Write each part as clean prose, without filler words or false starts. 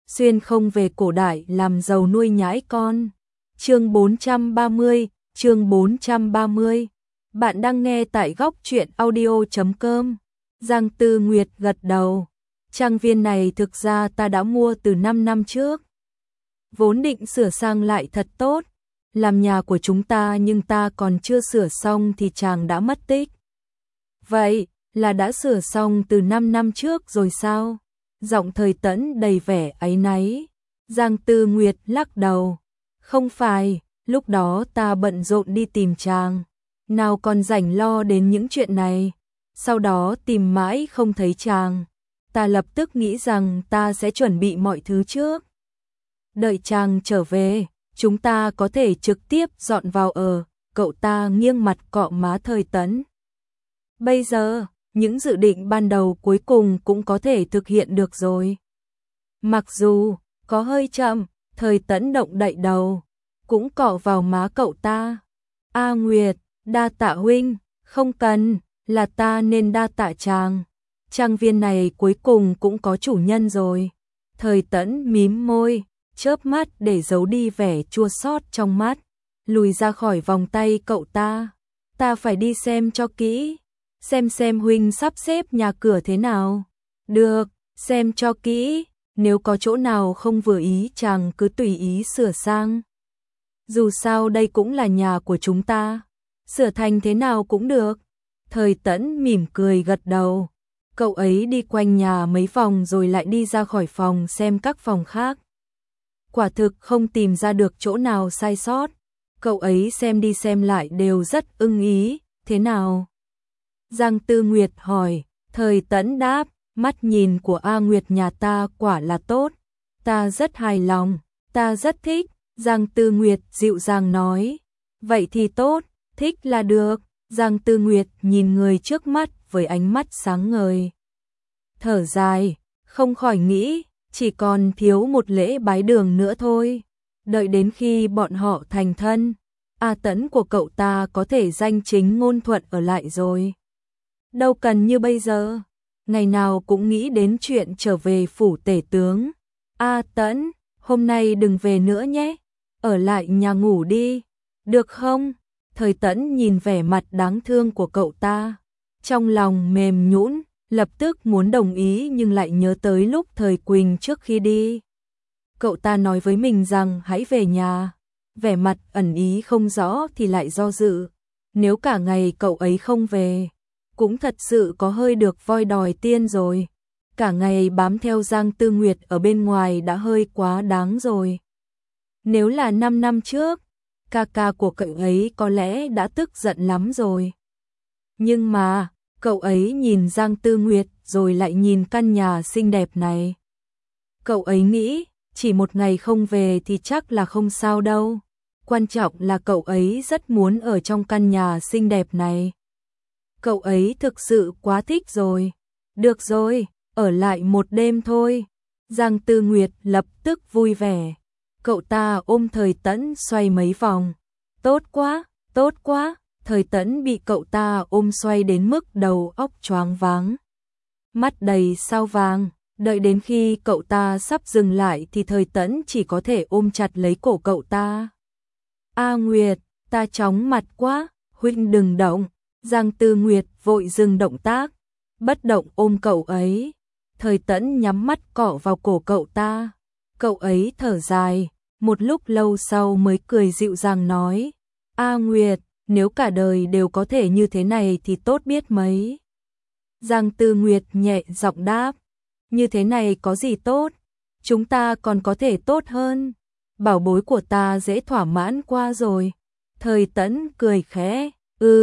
xuyên không về cổ đại làm giàu nuôi nhãi con. Chương 430, chương 430. Bạn đang nghe tại góc truyện audio.com. Giang Tư Nguyệt gật đầu. Trang viên này thực ra ta đã mua từ 5 năm trước. Vốn định sửa sang lại thật tốt, làm nhà của chúng ta, nhưng ta còn chưa sửa xong thì chàng đã mất tích. Vậy là đã sửa xong từ 5 năm trước rồi sao? Giọng Thời Tẫn đầy vẻ áy náy. Giang Tư Nguyệt lắc đầu. Không phải, lúc đó ta bận rộn đi tìm chàng, nào còn rảnh lo đến những chuyện này. Sau đó tìm mãi không thấy chàng, ta lập tức nghĩ rằng ta sẽ chuẩn bị mọi thứ trước. Đợi chàng trở về, chúng ta có thể trực tiếp dọn vào ở. Cậu ta nghiêng mặt cọ má Thời Tẫn. Bây giờ, những dự định ban đầu cuối cùng cũng có thể thực hiện được rồi. Mặc dù có hơi chậm, Thời Tẫn động đậy đầu, cũng cọ vào má cậu ta. A Nguyệt, đa tạ huynh. Không cần, là ta nên đa tạ chàng. Trang viên này cuối cùng cũng có chủ nhân rồi. Thời Tẫn mím môi, chớp mắt để giấu đi vẻ chua xót trong mắt, lùi ra khỏi vòng tay cậu ta. Ta phải đi xem cho kỹ, xem huynh sắp xếp nhà cửa thế nào. Được, xem cho kỹ, nếu có chỗ nào không vừa ý chàng cứ tùy ý sửa sang. Dù sao đây cũng là nhà của chúng ta, sửa thành thế nào cũng được. Thời Tẫn mỉm cười gật đầu. Cậu ấy đi quanh nhà mấy vòng rồi lại đi ra khỏi phòng xem các phòng khác. Quả thực không tìm ra được chỗ nào sai sót. Cậu ấy xem đi xem lại đều rất ưng ý. Thế nào? Giang Tư Nguyệt hỏi. Thời Tẫn đáp, mắt nhìn của A Nguyệt nhà ta quả là tốt. Ta rất hài lòng, ta rất thích. Giang Tư Nguyệt dịu dàng nói. Vậy thì tốt, thích là được. Giang Tư Nguyệt nhìn người trước mắt với ánh mắt sáng ngời. Thở dài, không khỏi nghĩ, chỉ còn thiếu một lễ bái đường nữa thôi. Đợi đến khi bọn họ thành thân, A Tẫn của cậu ta có thể danh chính ngôn thuận ở lại rồi. Đâu cần như bây giờ, ngày nào cũng nghĩ đến chuyện trở về phủ tể tướng. A Tẫn, hôm nay đừng về nữa nhé, ở lại nhà ngủ đi, được không? Thời Tẫn nhìn vẻ mặt đáng thương của cậu ta, trong lòng mềm nhũn, lập tức muốn đồng ý nhưng lại nhớ tới lúc Thời Quỳnh trước khi đi. Cậu ta nói với mình rằng hãy về nhà, vẻ mặt ẩn ý không rõ thì lại do dự. Nếu cả ngày cậu ấy không về, cũng thật sự có hơi được voi đòi tiên rồi. Cả ngày bám theo Giang Tư Nguyệt ở bên ngoài đã hơi quá đáng rồi. Nếu là 5 năm trước, ca của cậu ấy có lẽ đã tức giận lắm rồi. Nhưng mà, cậu ấy nhìn Giang Tư Nguyệt rồi lại nhìn căn nhà xinh đẹp này. Cậu ấy nghĩ, chỉ một ngày không về thì chắc là không sao đâu. Quan trọng là cậu ấy rất muốn ở trong căn nhà xinh đẹp này. Cậu ấy thực sự quá thích rồi. Được rồi, ở lại một đêm thôi. Giang Tư Nguyệt lập tức vui vẻ. Cậu ta ôm Thời Tẫn xoay mấy vòng. Tốt quá, tốt quá. Thời Tẫn bị cậu ta ôm xoay đến mức đầu óc choáng váng, mắt đầy sao vàng. Đợi đến khi cậu ta sắp dừng lại thì Thời Tẫn chỉ có thể ôm chặt lấy cổ cậu ta. A Nguyệt, ta chóng mặt quá, huynh đừng động. Giang Tư Nguyệt vội dừng động tác, bất động ôm cậu ấy. Thời Tẫn nhắm mắt cọ vào cổ cậu ta. Cậu ấy thở dài, một lúc lâu sau mới cười dịu dàng nói. A Nguyệt, nếu cả đời đều có thể như thế này thì tốt biết mấy. Giang Tư Nguyệt nhẹ giọng đáp. Như thế này có gì tốt, chúng ta còn có thể tốt hơn. Bảo bối của ta dễ thỏa mãn qua rồi. Thời Tẫn cười khẽ.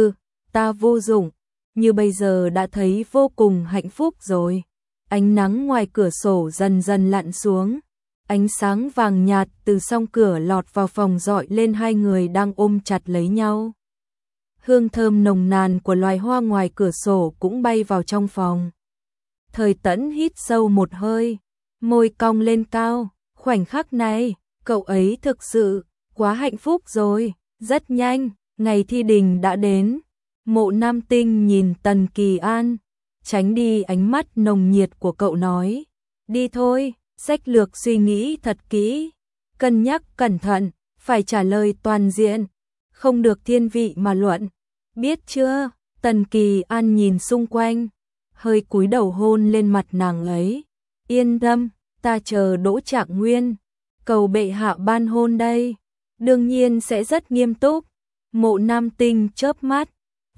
Ta vô dụng, như bây giờ đã thấy vô cùng hạnh phúc rồi. Ánh nắng ngoài cửa sổ dần dần lặn xuống. Ánh sáng vàng nhạt từ song cửa lọt vào phòng rọi lên hai người đang ôm chặt lấy nhau. Hương thơm nồng nàn của loài hoa ngoài cửa sổ cũng bay vào trong phòng. Thời Tẫn hít sâu một hơi, môi cong lên cao. Khoảnh khắc này, cậu ấy thực sự quá hạnh phúc rồi. Rất nhanh, ngày thi đình đã đến. Mộ Nam Tinh nhìn Tần Kỳ An, tránh đi ánh mắt nồng nhiệt của cậu nói. Đi thôi, sách lược suy nghĩ thật kỹ, cân nhắc cẩn thận, phải trả lời toàn diện, không được thiên vị mà luận. Biết chưa? Tần Kỳ An nhìn xung quanh, hơi cúi đầu hôn lên mặt nàng ấy. Yên tâm, ta chờ Đỗ Trạng Nguyên, cầu bệ hạ ban hôn đây. Đương nhiên sẽ rất nghiêm túc. Mộ Nam Tinh chớp mắt.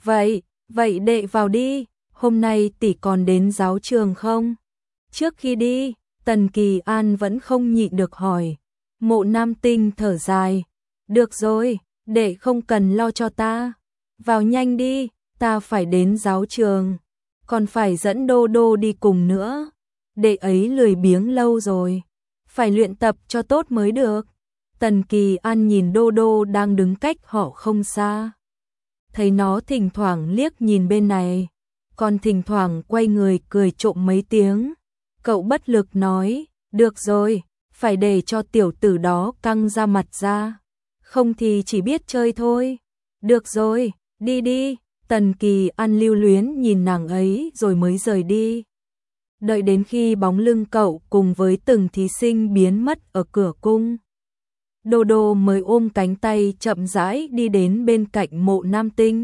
Vậy đệ vào đi, hôm nay tỷ còn đến giáo trường không? Trước khi đi, Tần Kỳ An vẫn không nhịn được hỏi. Mộ Nam Tinh thở dài. Được rồi, đệ không cần lo cho ta. Vào nhanh đi, ta phải đến giáo trường. Còn phải dẫn Đô Đô đi cùng nữa. Đệ ấy lười biếng lâu rồi. Phải luyện tập cho tốt mới được. Tần Kỳ An nhìn Đô Đô đang đứng cách họ không xa. Thấy nó thỉnh thoảng liếc nhìn bên này, còn thỉnh thoảng quay người cười trộm mấy tiếng. Cậu bất lực nói, được rồi, phải để cho tiểu tử đó căng ra mặt ra. Không thì chỉ biết chơi thôi. Được rồi, đi đi. Tần Kỳ An lưu luyến nhìn nàng ấy rồi mới rời đi. Đợi đến khi bóng lưng cậu cùng với từng thí sinh biến mất ở cửa cung, Đô Đô mới ôm cánh tay chậm rãi đi đến bên cạnh Mộ Nam Tinh.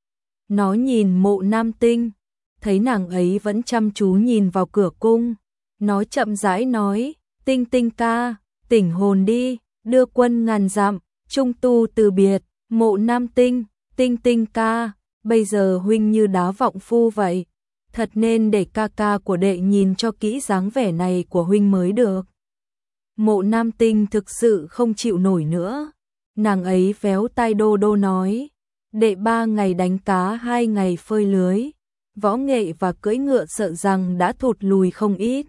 Nó nhìn Mộ Nam Tinh, thấy nàng ấy vẫn chăm chú nhìn vào cửa cung. Nó chậm rãi nói, Tinh Tinh ca, tỉnh hồn đi, đưa quân ngàn dặm, trung tu từ biệt. Mộ Nam Tinh, Tinh Tinh ca, bây giờ huynh như đá vọng phu vậy. Thật nên để ca ca của đệ nhìn cho kỹ dáng vẻ này của huynh mới được. Mộ Nam Tinh thực sự không chịu nổi nữa. Nàng ấy véo tai Đô Đô nói, đệ 3 ngày đánh cá 2 ngày phơi lưới. Võ nghệ và cưỡi ngựa sợ rằng đã thụt lùi không ít.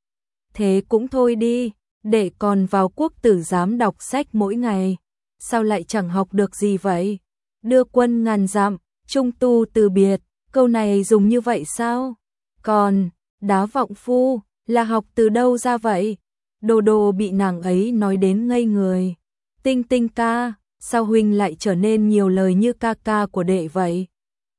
Thế cũng thôi đi, đệ còn vào quốc tử giám đọc sách mỗi ngày. Sao lại chẳng học được gì vậy? Đưa quân ngàn dặm, trung tu từ biệt, câu này dùng như vậy sao? Còn, đá vọng phu, là học từ đâu ra vậy? Đô Đô bị nàng ấy nói đến ngây người. Tinh Tinh ca, sao huynh lại trở nên nhiều lời như ca ca của đệ vậy?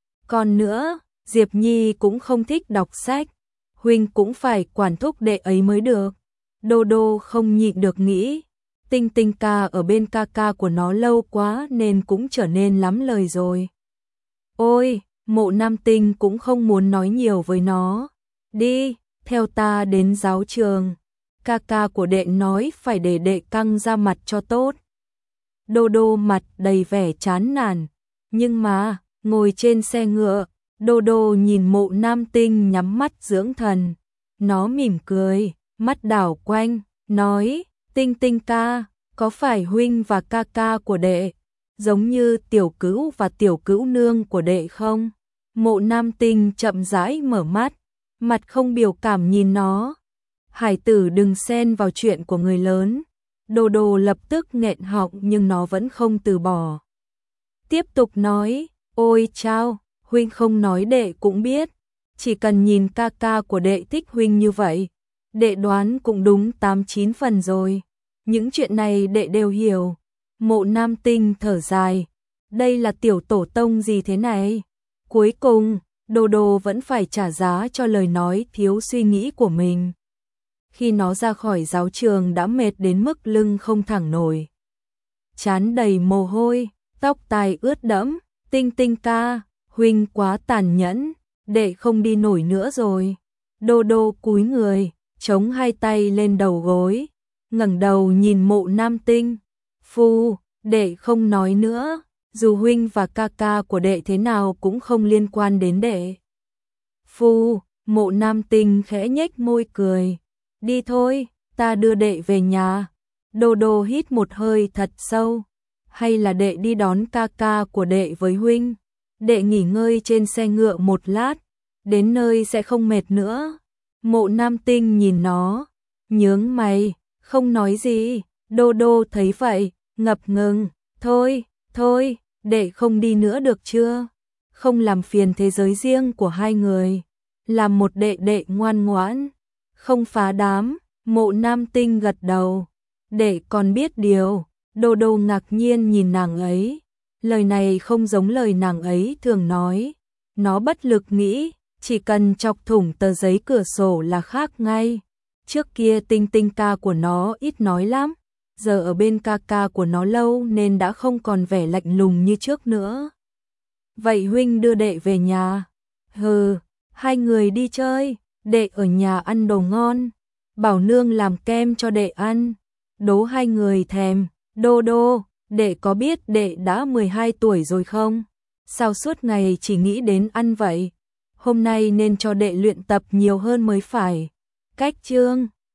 Còn nữa, Diệp Nhi cũng không thích đọc sách, huynh cũng phải quản thúc đệ ấy mới được. Đô Đô không nhịn được nghĩ, Tinh Tinh ca ở bên ca ca của nó lâu quá nên cũng trở nên lắm lời rồi. Ôi, Mộ Nam Tinh cũng không muốn nói nhiều với nó. Đi, theo ta đến giáo trường. Ca ca của đệ nói phải để đệ căng ra mặt cho tốt. Đô Đô mặt đầy vẻ chán nản. Nhưng mà, ngồi trên xe ngựa, Đô Đô nhìn Mộ Nam Tinh nhắm mắt dưỡng thần. Nó mỉm cười, mắt đảo quanh, nói, Tinh Tinh ca, có phải huynh và ca ca của đệ giống như tiểu cữu và tiểu cữu nương của đệ không? Mộ Nam Tinh chậm rãi mở mắt, mặt không biểu cảm nhìn nó. Hải tử đừng xen vào chuyện của người lớn. Đô Đô lập tức nghẹn họng nhưng nó vẫn không từ bỏ. Tiếp tục nói, ôi chao, huynh không nói đệ cũng biết. Chỉ cần nhìn ca ca của đệ thích huynh như vậy, đệ đoán cũng đúng 8-9 phần rồi. Những chuyện này đệ đều hiểu. Mộ Nam Tinh thở dài, đây là tiểu tổ tông gì thế này? Cuối cùng, Đô Đô vẫn phải trả giá cho lời nói thiếu suy nghĩ của mình. Khi nó ra khỏi giáo trường đã mệt đến mức lưng không thẳng nổi. Trán đầy mồ hôi, tóc tai ướt đẫm, Tinh Tinh ca, huynh quá tàn nhẫn, đệ không đi nổi nữa rồi. Đô Đô cúi người, chống hai tay lên đầu gối, ngẩng đầu nhìn Mộ Nam Tinh. Phu, đệ không nói nữa, dù huynh và ca ca của đệ thế nào cũng không liên quan đến đệ. Phu, Mộ Nam Tinh khẽ nhếch môi cười. Đi thôi, ta đưa đệ về nhà. Đô Đô hít một hơi thật sâu. Hay là đệ đi đón ca ca của đệ với huynh? Đệ nghỉ ngơi trên xe ngựa một lát, đến nơi sẽ không mệt nữa. Mộ Nam Tinh nhìn nó, nhướng mày, không nói gì. Đô Đô thấy vậy, ngập ngừng. Thôi, đệ không đi nữa được chưa? Không làm phiền thế giới riêng của hai người. Làm một đệ đệ ngoan ngoãn, không phá đám. Mộ Nam Tinh gật đầu. Đệ còn biết điều. Đô Đô ngạc nhiên nhìn nàng ấy. Lời này không giống lời nàng ấy thường nói. Nó bất lực nghĩ, chỉ cần chọc thủng tờ giấy cửa sổ là khác ngay. Trước kia Tinh Tinh ca của nó ít nói lắm, giờ ở bên ca ca của nó lâu nên đã không còn vẻ lạnh lùng như trước nữa. Vậy huynh đưa đệ về nhà? Hừ, hai người đi chơi, đệ ở nhà ăn đồ ngon, bảo nương làm kem cho đệ ăn. Đố hai người thèm. Đô đô, đệ có biết đệ đã 12 tuổi rồi không? Sao suốt ngày chỉ nghĩ đến ăn vậy? Hôm nay nên cho đệ luyện tập nhiều hơn mới phải. Cách chương